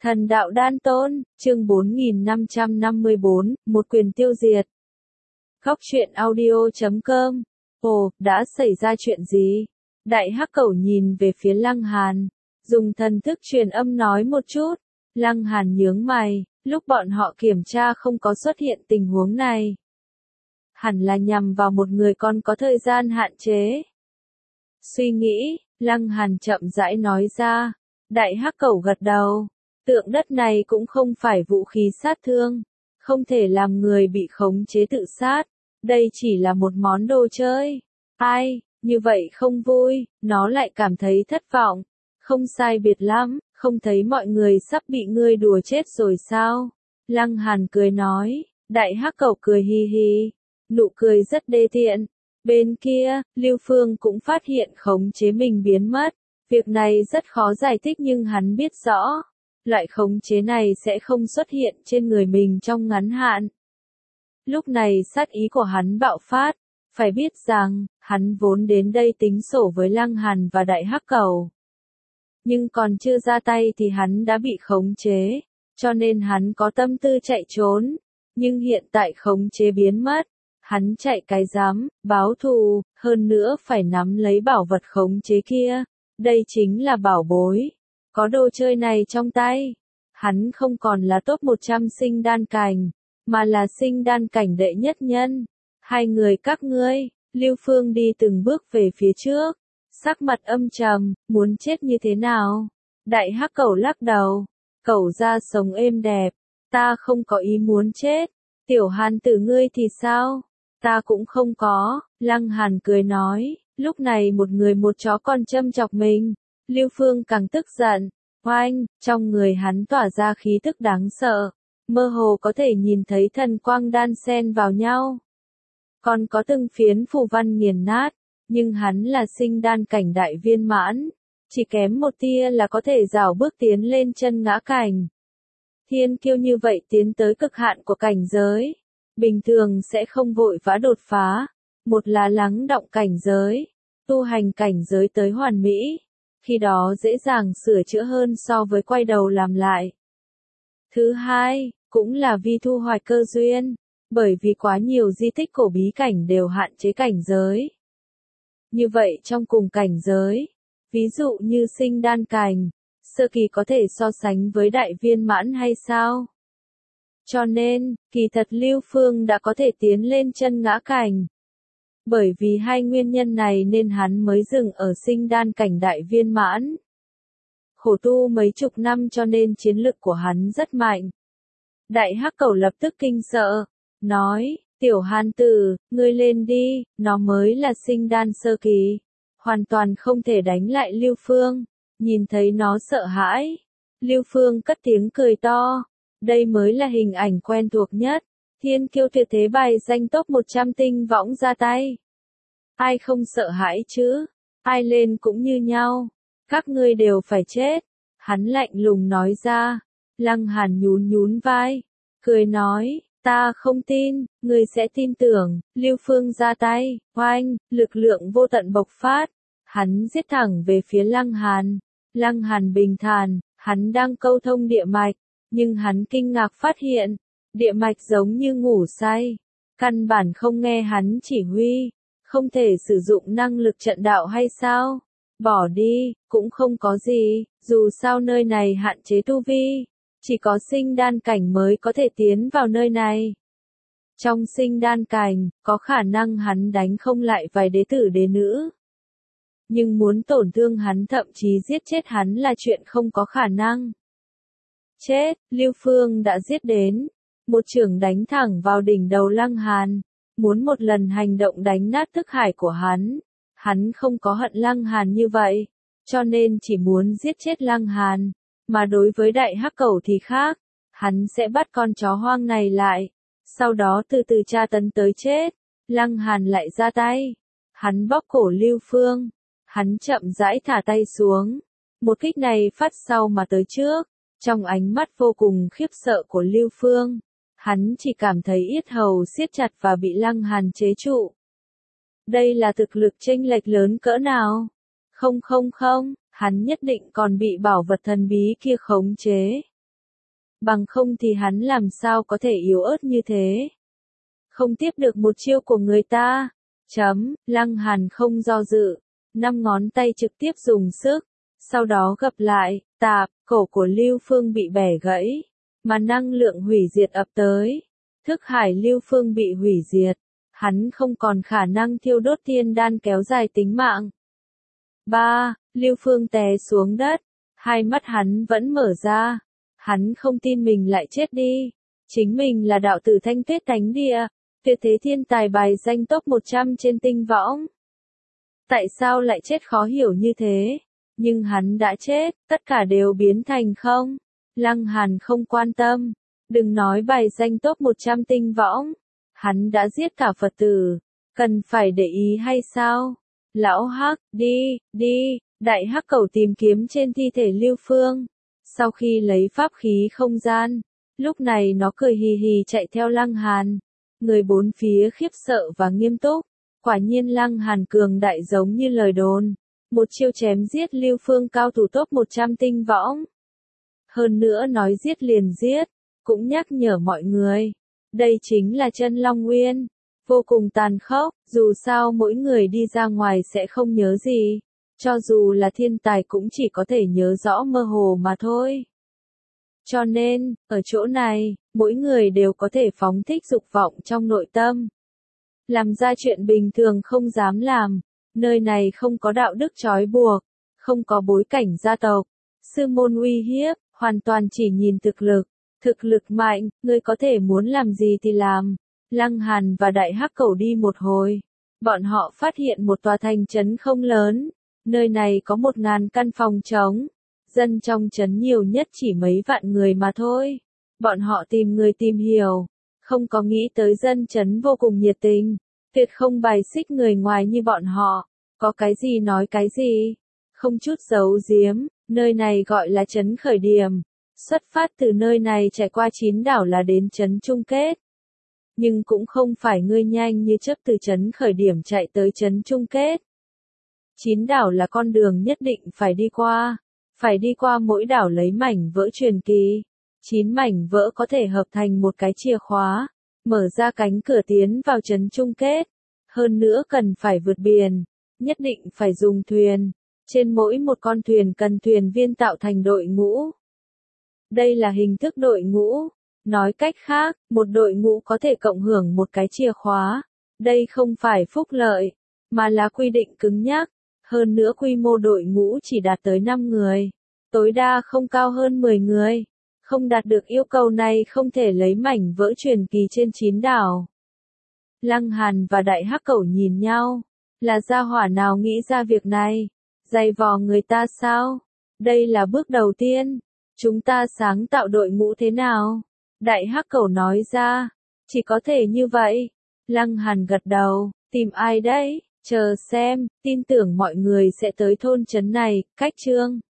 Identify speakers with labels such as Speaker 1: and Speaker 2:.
Speaker 1: Thần đạo đan tôn, chương 4554, một quyền tiêu diệt. Góc truyện audio.com. Ồ, đã xảy ra chuyện gì? Đại hắc cẩu nhìn về phía Lăng Hàn, dùng thần thức truyền âm nói một chút. Lăng Hàn nhướng mày, lúc bọn họ kiểm tra không có xuất hiện tình huống này. Hẳn là nhằm vào một người còn có thời gian hạn chế. Suy nghĩ, Lăng Hàn chậm rãi nói ra. Đại hắc cẩu gật đầu. Tượng đất này cũng không phải vũ khí sát thương, không thể làm người bị khống chế tự sát, đây chỉ là một món đồ chơi. Ai, như vậy không vui, nó lại cảm thấy thất vọng. Không sai biệt lắm, không thấy mọi người sắp bị ngươi đùa chết rồi sao? Lăng Hàn cười nói, đại hắc cẩu cười hi hi, nụ cười rất đê tiện. Bên kia, Lưu Phương cũng phát hiện khống chế mình biến mất. Việc này rất khó giải thích nhưng hắn biết rõ. Loại khống chế này sẽ không xuất hiện trên người mình trong ngắn hạn. Lúc này sát ý của hắn bạo phát, phải biết rằng, hắn vốn đến đây tính sổ với Lăng Hàn và Đại Hắc Cẩu. Nhưng còn chưa ra tay thì hắn đã bị khống chế, cho nên hắn có tâm tư chạy trốn. Nhưng hiện tại khống chế biến mất, hắn chạy cái dám, báo thù, hơn nữa phải nắm lấy bảo vật khống chế kia. Đây chính là bảo bối. Có đồ chơi này trong tay, hắn không còn là top 100 sinh đan cảnh, mà là sinh đan cảnh đệ nhất nhân. Hai người các ngươi, Lưu Phương đi từng bước về phía trước, sắc mặt âm trầm, muốn chết như thế nào? Đại hắc cẩu lắc đầu, cẩu ra sống êm đẹp, ta không có ý muốn chết. Tiểu Hàn tử ngươi thì sao? Ta cũng không có, Lăng Hàn cười nói, lúc này một người một chó con châm chọc mình. Lưu Phương càng tức giận, oanh, trong người hắn tỏa ra khí tức đáng sợ, mơ hồ có thể nhìn thấy thần quang đan xen vào nhau. Còn có từng phiến phù văn nghiền nát, nhưng hắn là sinh đan cảnh đại viên mãn, chỉ kém một tia là có thể rảo bước tiến lên chân ngã cảnh. Thiên kiêu như vậy tiến tới cực hạn của cảnh giới, bình thường sẽ không vội vã đột phá, một là lắng đọng cảnh giới, tu hành cảnh giới tới hoàn mỹ. Khi đó dễ dàng sửa chữa hơn so với quay đầu làm lại. Thứ hai, cũng là vì thu hoạch cơ duyên, bởi vì quá nhiều di tích cổ bí cảnh đều hạn chế cảnh giới. Như vậy trong cùng cảnh giới, ví dụ như sinh đan cảnh, sơ kỳ có thể so sánh với đại viên mãn hay sao? Cho nên, kỳ thật Lưu Phương đã có thể tiến lên chân ngã cảnh. Bởi vì hai nguyên nhân này nên hắn mới dừng ở sinh đan cảnh đại viên mãn. Khổ tu mấy chục năm cho nên chiến lực của hắn rất mạnh. Đại hắc cẩu lập tức kinh sợ, nói, tiểu Hàn tử, ngươi lên đi, nó mới là sinh đan sơ kỳ. Hoàn toàn không thể đánh lại Lưu Phương. Nhìn thấy nó sợ hãi. Lưu Phương cất tiếng cười to. Đây mới là hình ảnh quen thuộc nhất. Thiên kiêu tuyệt thế bài danh top 100 tinh võng ra tay. Ai không sợ hãi chứ? Ai lên cũng như nhau. Các ngươi đều phải chết. Hắn lạnh lùng nói ra. Lăng Hàn nhún nhún vai. Cười nói, ta không tin, ngươi sẽ tin tưởng. Lưu Phương ra tay, oanh, lực lượng vô tận bộc phát. Hắn giết thẳng về phía Lăng Hàn. Lăng Hàn bình thản, hắn đang câu thông địa mạch. Nhưng hắn kinh ngạc phát hiện, địa mạch giống như ngủ say, căn bản không nghe hắn chỉ huy, không thể sử dụng năng lực trận đạo hay sao? Bỏ đi, cũng không có gì, dù sao nơi này hạn chế tu vi, chỉ có sinh đan cảnh mới có thể tiến vào nơi này. Trong sinh đan cảnh, có khả năng hắn đánh không lại vài đế tử đế nữ. Nhưng muốn tổn thương hắn thậm chí giết chết hắn là chuyện không có khả năng. Chết, Lưu Phương đã giết đến. Một chưởng đánh thẳng vào đỉnh đầu Lăng Hàn. Muốn một lần hành động đánh nát thức hải của hắn. Hắn không có hận Lăng Hàn như vậy. Cho nên chỉ muốn giết chết Lăng Hàn. Mà đối với đại hắc cẩu thì khác. Hắn sẽ bắt con chó hoang này lại. Sau đó từ từ tra tấn tới chết. Lăng Hàn lại ra tay. Hắn bóp cổ Lưu Phương. Hắn chậm rãi thả tay xuống. Một kích này phát sau mà tới trước. Trong ánh mắt vô cùng khiếp sợ của Lưu Phương, hắn chỉ cảm thấy yết hầu siết chặt và bị Lăng Hàn chế trụ. Đây là thực lực chênh lệch lớn cỡ nào? Không, hắn nhất định còn bị bảo vật thần bí kia khống chế. bằng không thì hắn làm sao có thể yếu ớt như thế. Không tiếp được một chiêu của người ta. Lăng Hàn không do dự, 5 ngón tay trực tiếp dùng sức, sau đó gập lại, tạp, cổ của Lưu Phương bị bẻ gãy, mà năng lượng hủy diệt ập tới. Thức hải Lưu Phương bị hủy diệt, hắn không còn khả năng thiêu đốt thiên đan kéo dài tính mạng. Lưu Phương té xuống đất, hai mắt hắn vẫn mở ra, hắn không tin mình lại chết đi. Chính mình là đạo tử Thanh Tuyết Thánh Địa, tuyệt thế thiên tài bài danh top 100 trên tinh võng. Tại sao lại chết khó hiểu như thế? Nhưng hắn đã chết, tất cả đều biến thành không. Lăng Hàn không quan tâm, đừng nói bài danh top 100 tinh võng. Hắn đã giết cả Phật tử, cần phải để ý hay sao? Lão Hắc, đi, Đại Hắc Cẩu tìm kiếm trên thi thể Lưu Phương. Sau khi lấy pháp khí không gian, lúc này nó cười hì hì chạy theo Lăng Hàn. Người bốn phía khiếp sợ và nghiêm túc. Quả nhiên Lăng Hàn cường đại giống như lời đồn. Một chiêu chém giết Lưu Phương cao thủ top 100 tinh võng. Hơn nữa nói giết liền giết, cũng nhắc nhở mọi người. Đây chính là chân Long Nguyên. Vô cùng tàn khốc, dù sao mỗi người đi ra ngoài sẽ không nhớ gì. Cho dù là thiên tài cũng chỉ có thể nhớ rõ mơ hồ mà thôi. Cho nên, ở chỗ này, mỗi người đều có thể phóng thích dục vọng trong nội tâm. Làm ra chuyện bình thường không dám làm. Nơi này không có đạo đức trói buộc, không có bối cảnh gia tộc, sư môn uy hiếp, hoàn toàn chỉ nhìn thực lực. Thực lực mạnh, ngươi có thể muốn làm gì thì làm. Lăng Hàn và Đại Hắc Cẩu đi một hồi. Bọn họ phát hiện một tòa thành trấn không lớn. Nơi này có 1000 căn phòng trống. Dân trong trấn nhiều nhất chỉ mấy vạn người mà thôi. Bọn họ tìm người tìm hiểu. Không có nghĩ tới dân trấn vô cùng nhiệt tình. Tuyệt không bài xích người ngoài như bọn họ. Có cái gì nói cái gì. Không chút giấu giếm. Nơi này gọi là trấn khởi điểm. Xuất phát từ nơi này trải qua 9 đảo là đến trấn chung kết. Nhưng cũng không phải ngươi nhanh như chớp từ trấn khởi điểm chạy tới trấn chung kết. 9 đảo là con đường nhất định phải đi qua. Phải đi qua mỗi đảo lấy mảnh vỡ truyền kỳ. 9 mảnh vỡ có thể hợp thành một cái chìa khóa. Mở ra cánh cửa tiến vào trấn chung kết. Hơn nữa cần phải vượt biển. Nhất định phải dùng thuyền. Trên mỗi một con thuyền cần thuyền viên tạo thành đội ngũ. Đây là hình thức đội ngũ. Nói cách khác, một đội ngũ có thể cộng hưởng một cái chìa khóa. Đây không phải phúc lợi, mà là quy định cứng nhắc. Hơn nữa quy mô đội ngũ chỉ đạt tới 5 người. Tối đa không cao hơn 10 người. Không đạt được yêu cầu này không thể lấy mảnh vỡ truyền kỳ trên 9 đảo. Lăng Hàn và Đại Hắc Cẩu nhìn nhau. Là gia hỏa nào nghĩ ra việc này? Dày vò người ta sao? Đây là bước đầu tiên. Chúng ta sáng tạo đội ngũ thế nào? Đại Hắc Cẩu nói ra. Chỉ có thể như vậy. Lăng Hàn gật đầu. Tìm ai đấy? Chờ xem. Tin tưởng mọi người sẽ tới thôn trấn này. Cách chương